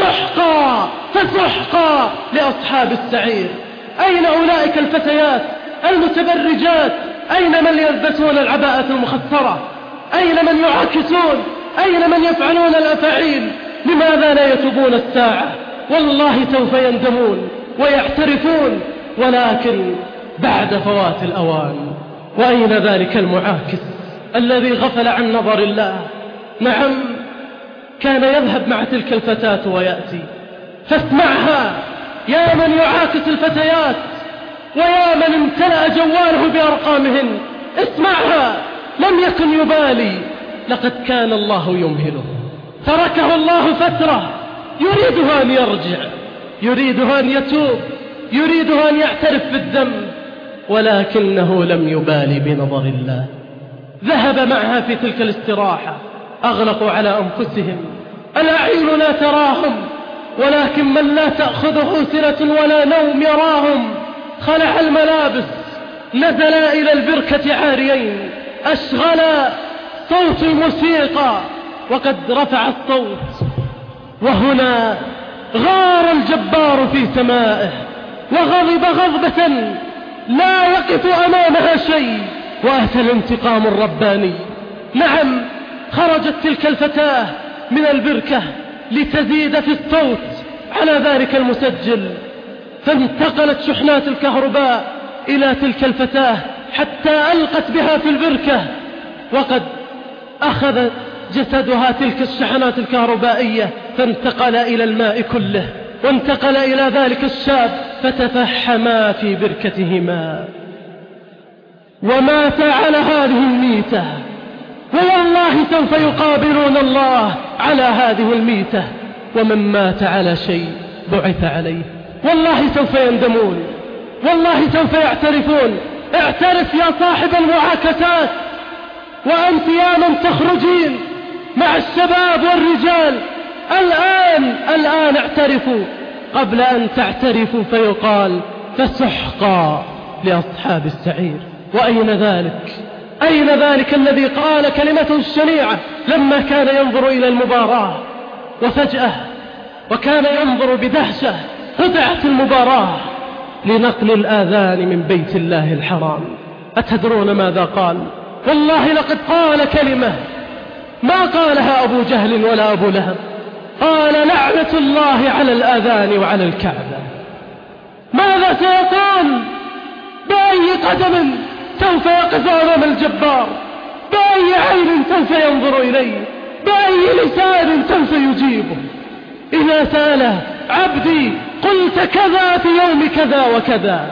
فسحقا لأصحاب السعير. أين أولئك الفتيات المتبرجات؟ أين من يلبسون العباءة المخطرة؟ أين من يعاكسون؟ أين من يفعلون الأفاعيل؟ لماذا لا يتوبون الساعة؟ والله سوف يندمون ويعترفون، ولكن بعد فوات الأوان. وأين ذلك المعاكس الذي غفل عن نظر الله؟ نعم، كان يذهب مع تلك الفتاة ويأتي، فاسمعها يا من يعاكس الفتيات ويا من امتلأ جواله بأرقامهن، اسمعها، لم يكن يبالي. لقد كان الله يمهله، تركه الله فترة، يريدها أن يرجع، يريدها أن يتوب، يريدها أن يعترف بالذنب، ولكنه لم يبالي بنظر الله. ذهب معها في تلك الاستراحة، أغلقوا على أنفسهم، الأعين لا تراهم، ولكن من لا تأخذه سنة ولا نوم يراهم. خلع الملابس، نزلا إلى البركة عاريين، أشغلا صوت الموسيقى وقد رفع الصوت. وهنا غار الجبار في سمائه وغضب غضبة لا يقف أمامها شيء، وأتى الانتقام الرباني. نعم، خرجت تلك الفتاة من البركة لتزيد في الصوت على ذلك المسجل، فانتقلت شحنات الكهرباء إلى تلك الفتاة حتى ألقت بها في البركة، وقد أخذ جسدها تلك الشحنات الكهربائية فانتقل إلى الماء كله، وانتقل إلى ذلك الشاب فتفحما في بركتهما ومات على هذه الميتة. ووالله سوف يقابلون الله على هذه الميتة، ومن مات على شيء بعث عليه. والله سوف يندمون، والله سوف يعترفون. اعترف يا صاحب المعاكسات، وأنت يا من تخرجين مع الشباب والرجال، الآن اعترفوا قبل أن تعترفوا فيقال: فسحقا لأصحاب السعير. وأين ذلك؟ أين ذلك الذي قال كلمته الشنيعة لما كان ينظر إلى المباراة؟ وفجأة وكان ينظر بدهشة قطعت المباراة لنقل الآذان من بيت الله الحرام. أتدرون ماذا قال؟ والله لقد قال كلمة ما قالها أبو جهل ولا أبو لهب. قال: لعنة الله على الآذان وعلى الكعبة. ماذا سيقول؟ بأي قدم سوف يقف أمام الجبار؟ بأي عين سوف ينظر إليه؟ بأي لسان سوف يجيبه؟ إذا سأله: عبدي قلت كذا في يوم كذا وكذا،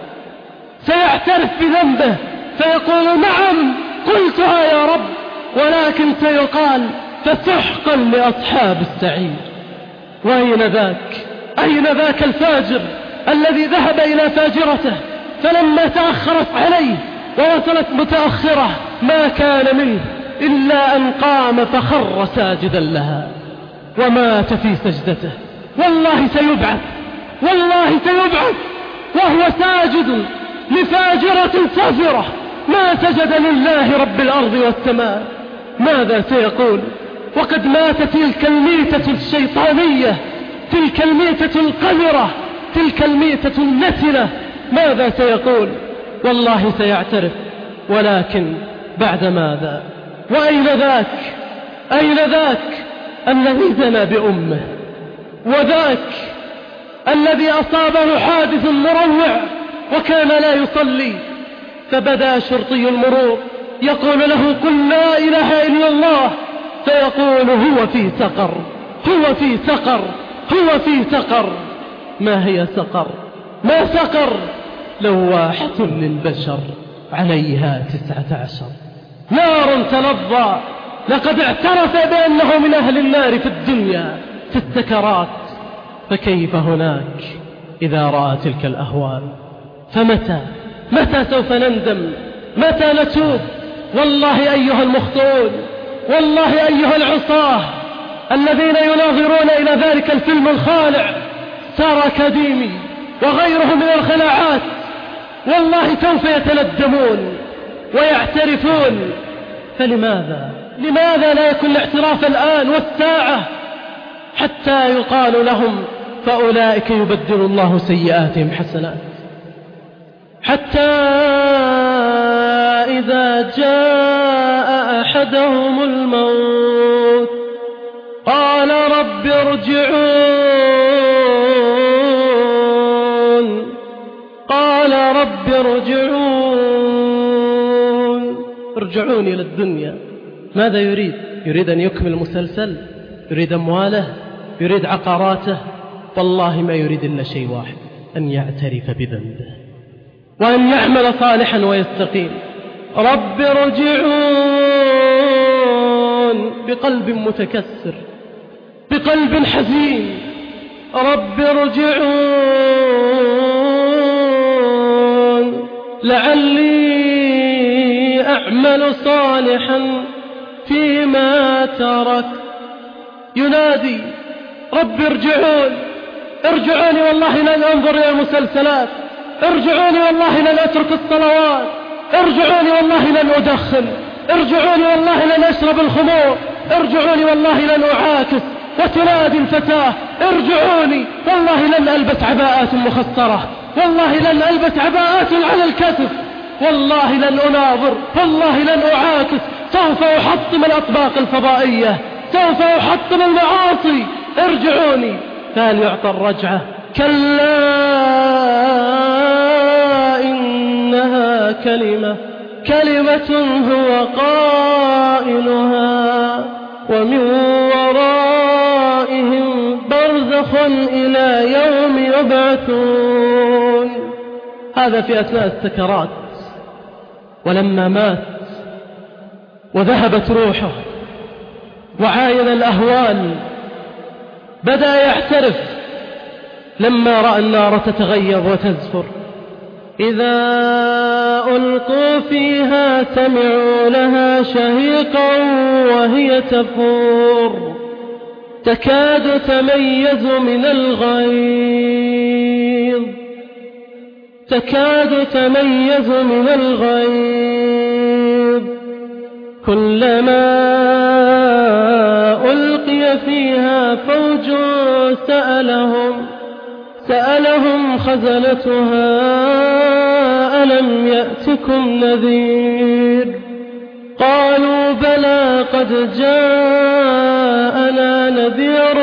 سيعترف بذنبه فيقول: نعم قلتها يا رب، ولكن سيقال: فسحقا لأصحاب السعير. وأين ذاك؟ أين ذاك الفاجر الذي ذهب إلى فاجرته فلما تأخرت عليه ووصلت متأخرة ما كان منه إلا أن قام فخر ساجدا لها ومات في سجدته؟ والله سيبعث، والله سيبعث وهو ساجد لفاجرة كافرة ما سجد لله رب الأرض والسماء. ماذا سيقول وقد مات تلك الميتة الشيطانية، تلك الميتة القذرة، تلك الميتة النتنة؟ ماذا سيقول؟ والله سيعترف، ولكن بعد ماذا؟ وأين ذاك الذي زنى بأمه، وذاك الذي أصابه حادث مروع وكان لا يصلي، فبدأ شرطي المرور يقول له قل لا إله إلا الله، فيقول هو في سقر، هو في سقر، هو في سقر. ما هي سقر؟ ما سقر؟ لواحة للبشر عليها 19 نار تلظى. لقد اعترف بأنه من أهل النار في الدنيا في السكرات، فكيف هناك إذا رأى تلك الأهوال؟ فمتى سوف نندم؟ متى نتوب؟ والله أيها المخطئون، والله أيها العصاة الذين يناظرون إلى ذلك الفيلم الخالع سارة أكاديمي وغيره من الخلاعات، والله سوف يتندمون ويعترفون. لماذا لا يكون الاعتراف الآن والساعة حتى يقال لهم فأولئك يبدل الله سيئاتهم حسنات؟ حتى إذا جاء أحدهم الموت قال رب ارجعون، قال رب ارجعون إلى الدنيا. ماذا يريد؟ يريد أن يكمل مسلسل، يريد أمواله، يريد عقاراته. والله ما يريد إلا شيء واحد، أن يعترف بذنبه وأن يعمل صالحا ويستقيم. رب ارجعون بقلب متكسر، بقلب حزين. رب ارجعون لعلي أعمل صالحا فيما ترك. ينادي رب ارجعوني والله لن أنظر إلى المسلسلات، ارجعوني والله لن أترك الصلوات، ارجعوني والله لن أدخن، ارجعوني والله لن أشرب الخمور، ارجعوني والله لن أعاكس. وتنادي الفتاة ارجعوني والله لن ألبس عباءات مخصرة، والله لن ألبس عباءات على الكتف، والله لن أناظر، والله لن أعاكس، سوف أحطم الأطباق الفضائية، سوف أحطم المعاصي، ارجعوني. فهل يعطى الرجعة؟ كلا إنها كلمة هو قائلها ومن ورائهم برزخ إلى يوم يبعثون. هذا في أثناء السكرات. ولما مات وذهبت روحه وعاين الأهوال بدأ يعترف لما رأى النار تتغيظ وتزفر. إذا ألقوا فيها سمعوا لها شهيقا وهي تفور تكاد تميز من الغيظ كلما ألقي فيها فوج سألهم خزنتها ألم يأتكم نذير؟ قالوا بلى قد جاءنا نذير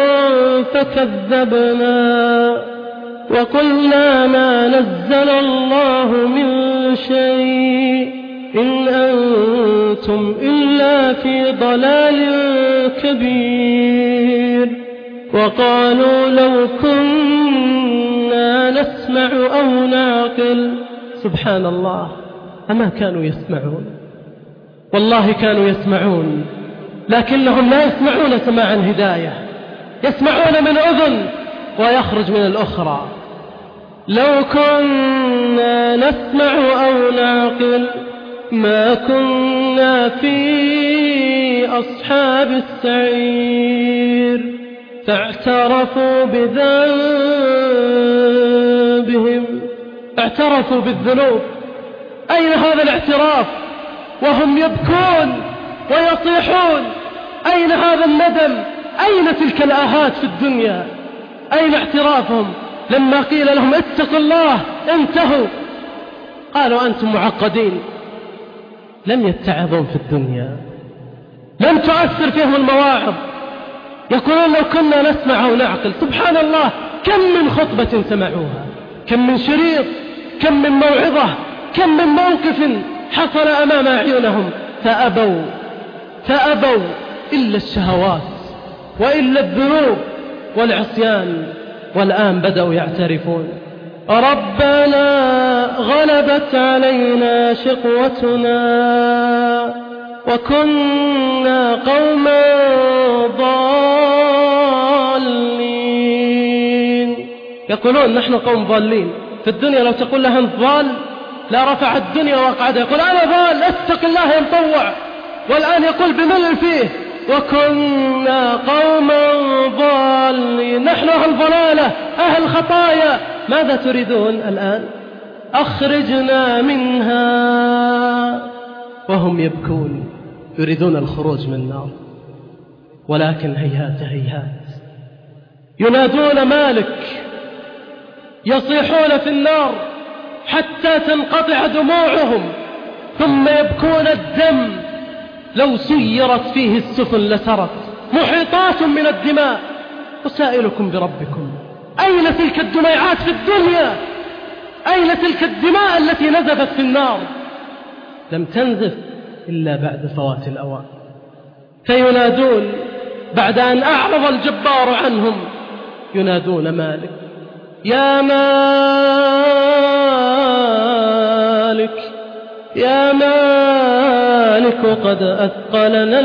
فكذبنا وقلنا ما نزل الله من شيء إن أنتم إلا في ضلال كبير. وقالوا لو كنا نسمع أو نعقل. سبحان الله، أما كانوا يسمعون؟ والله كانوا يسمعون، لكنهم لا يسمعون سماع الهداية، يسمعون من أذن ويخرج من الأخرى. لو كنا نسمع أو نعقل ما كنا في أصحاب السعير. فاعترفوا بذنبهم، اعترفوا بالذنوب. أين هذا الاعتراف وهم يبكون ويصيحون؟ أين هذا الندم؟ أين تلك الآهات في الدنيا؟ أين اعترافهم لما قيل لهم اتقوا الله انتهوا؟ قالوا أنتم معقدين. لم يتعظون في الدنيا، لم تؤثر فيهم المواعظ. يقولون لو كنا نسمع أو نعقل. سبحان الله، كم من خطبة سمعوها، كم من شريط، كم من موعظة، كم من موقف حصل أمام أعينهم، فأبوا إلا الشهوات وإلا الذنوب والعصيان. والآن بدأوا يعترفون: ربنا غلبت علينا شقوتنا وكنا قوما ضالين. يقولون نحن قوم ضالين. في الدنيا لو تقول لها أنت ضال لا رفع الدنيا وقعدها، يقول أنا ضال اتق الله ينطوع. والآن يقول بملل فيه: وكنا قوما ضالين، نحن أهل ضلالة أهل خطايا. ماذا تريدون الآن؟ أخرجنا منها. وهم يبكون يريدون الخروج من النار، ولكن هيهات هيهات. ينادون مالك، يصيحون في النار حتى تنقطع دموعهم، ثم يبكون الدم. لو سيرت فيه السفن لسرت، محيطات من الدماء. أسائلكم بربكم: أين تلك الدميعات في الدنيا؟ أين تلك الدماء التي نزفت في النار؟ لم تنزف إلا بعد فوات الأوان. فينادون بعد أن أعرض الجبار عنهم، ينادون مالك: يا مالك يا مالك قد أثقلنا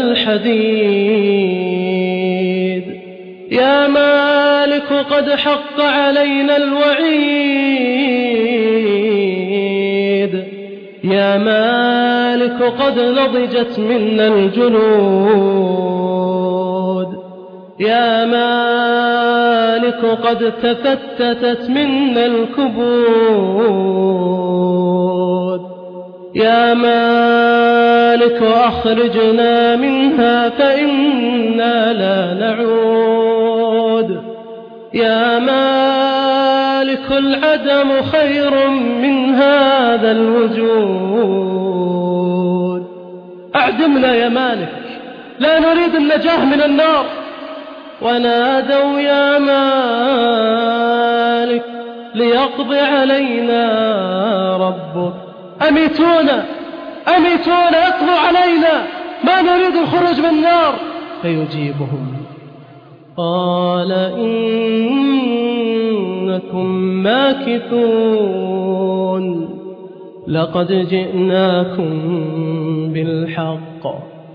الحديد، يا مالك قد حق علينا الوعيد، يا مالك قد نضجت منا الجلود، يا مالك قد تفتتت منا الكبود، يا مالك أخرجنا منها فإنا لا نعود، يا مالك العدم خير من هذا الوجود. أعدمنا يا مالك، لا نريد النجاة من النار. ونادوا يا مالك ليقضي علينا ربك، أميتونا أميتونا، اقضوا علينا، ما نريد الخروج من النار. فيجيبهم: قال إنكم ماكثون، لقد جئناكم بالحق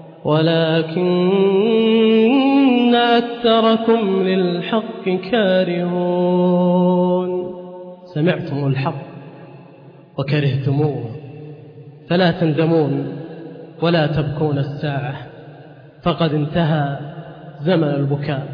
ولكن أكثركم للحق كارهون. سمعتم الحق وكرهتموه، فلا تندمون ولا تبكون الساعة، فقد انتهى زمن البكاء.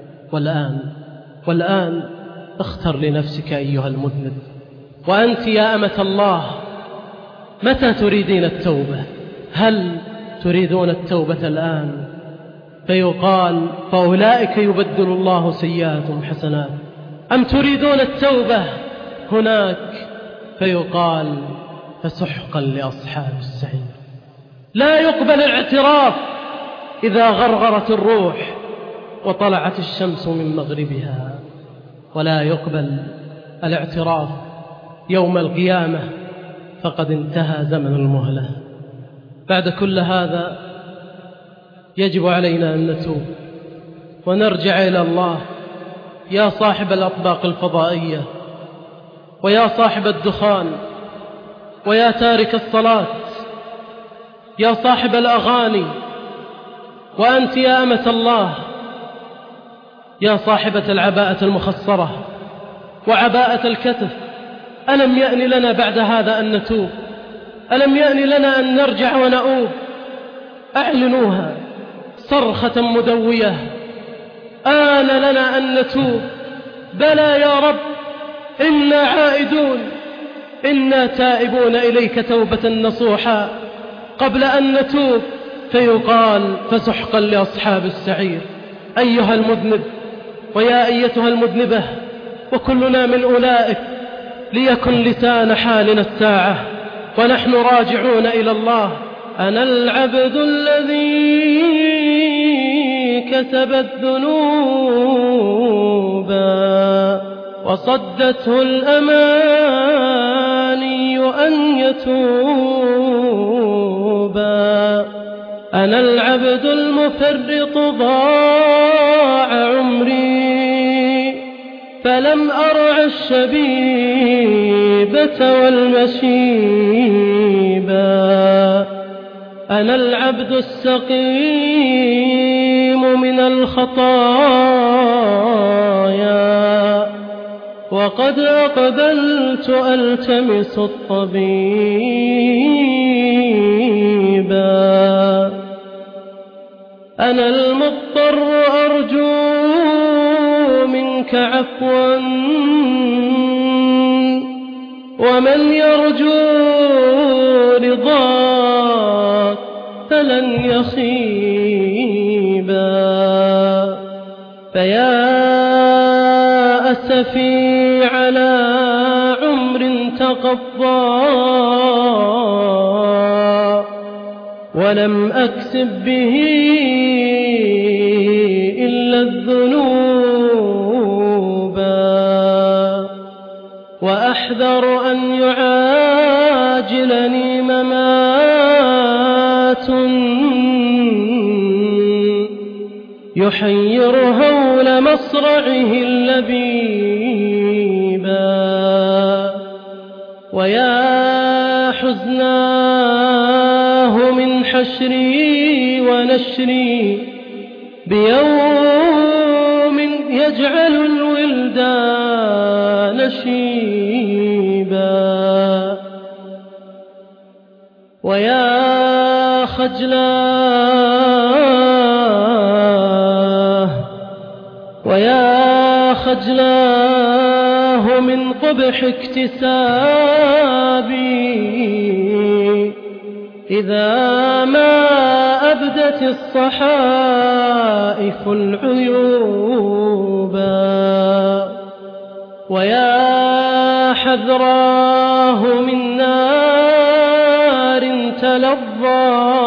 والآن اختر لنفسك أيها المذنب. وأنت يا أمة الله، متى تريدين التوبة؟ هل تريدون التوبة الآن؟ فيقال: فأولئك يبدل الله سيئاتهم حسنات. أم تريدون التوبة هناك؟ فيقال: فسحقا لأصحاب السعير. لا يقبل الاعتراف إذا غرغرت الروح وطلعت الشمس من مغربها، ولا يقبل الاعتراف يوم القيامة، فقد انتهى زمن المهلة. بعد كل هذا يجب علينا أن نتوب ونرجع إلى الله. يا صاحب الأطباق الفضائية، ويا صاحب الدخان، ويا تارك الصلاة، يا صاحب الأغاني، وأنت يا أمة الله، يا صاحبة العباءة المخصرة وعباءة الكتف، ألم يأن لنا بعد هذا أن نتوب؟ ألم يأن لنا أن نرجع ونؤوب؟ أعلنوها صرخة مدوية: آن لنا أن نتوب. بلى يا رب، إنا عائدون، إنا تائبون إليك توبة نصوحا. قبل أن نتوب فيقال: فسحقا لأصحاب السعير. أيها المذنب ويا أيتها المذنبة، وكلنا من أولئك، ليكن لسان حالنا الساعة ونحن راجعون إلى الله: أنا العبد الذي كسبت ذنوبا وصدته الأماني أن يتوبا. أنا العبد المفرط ضاع عمري فلم أرع الشبيبة والمشيبا. أنا العبد السقيم من الخطايا وقد أقبلت ألتمس الطبيبا. أنا المضطر أرجو منك عفوا ومن يرجو رضاك فلن يخيبا. فيا أسفي على عمر تقضى ولم أكسب به إلا الذنوبا. وأحذر أن يعاجلني ممات يحير هول مصرعه اللبيبا. ويا حزناه من حشري ونشري بيوم يجعل الولدان شيبا. ويا خجلاه من قبح اكتسابي إذا ما أبدت الصحائف العيوبا. ويا حذراه من نار تلظى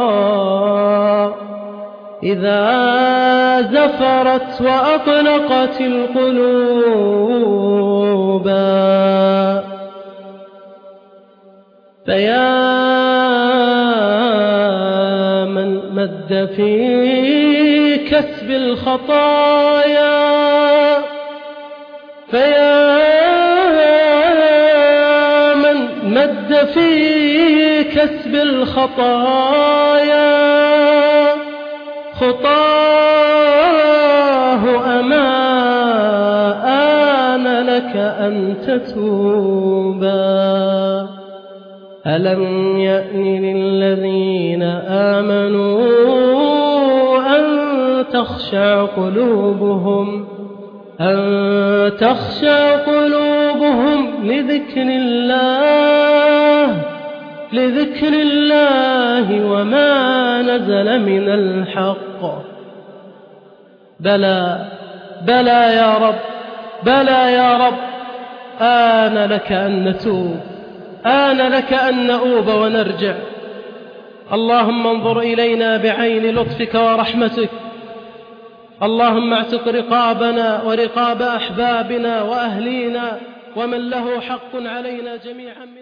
إذا زفرت وأطلقت القلوبا. فيا من مد في كسب الخطايا في كسب الخطايا خطاه أما آن لك أن تتوبا. ألم يأن للذين آمنوا أن تخشع قلوبهم لذكر الله وما نزل من الحق. بلى يا رب آن لك أن نتوب، آن لك أن نؤوب ونرجع. اللهم انظر إلينا بعين لطفك ورحمتك. اللهم اعتق رقابنا ورقاب أحبابنا وأهلينا ومن له حق علينا جميعا.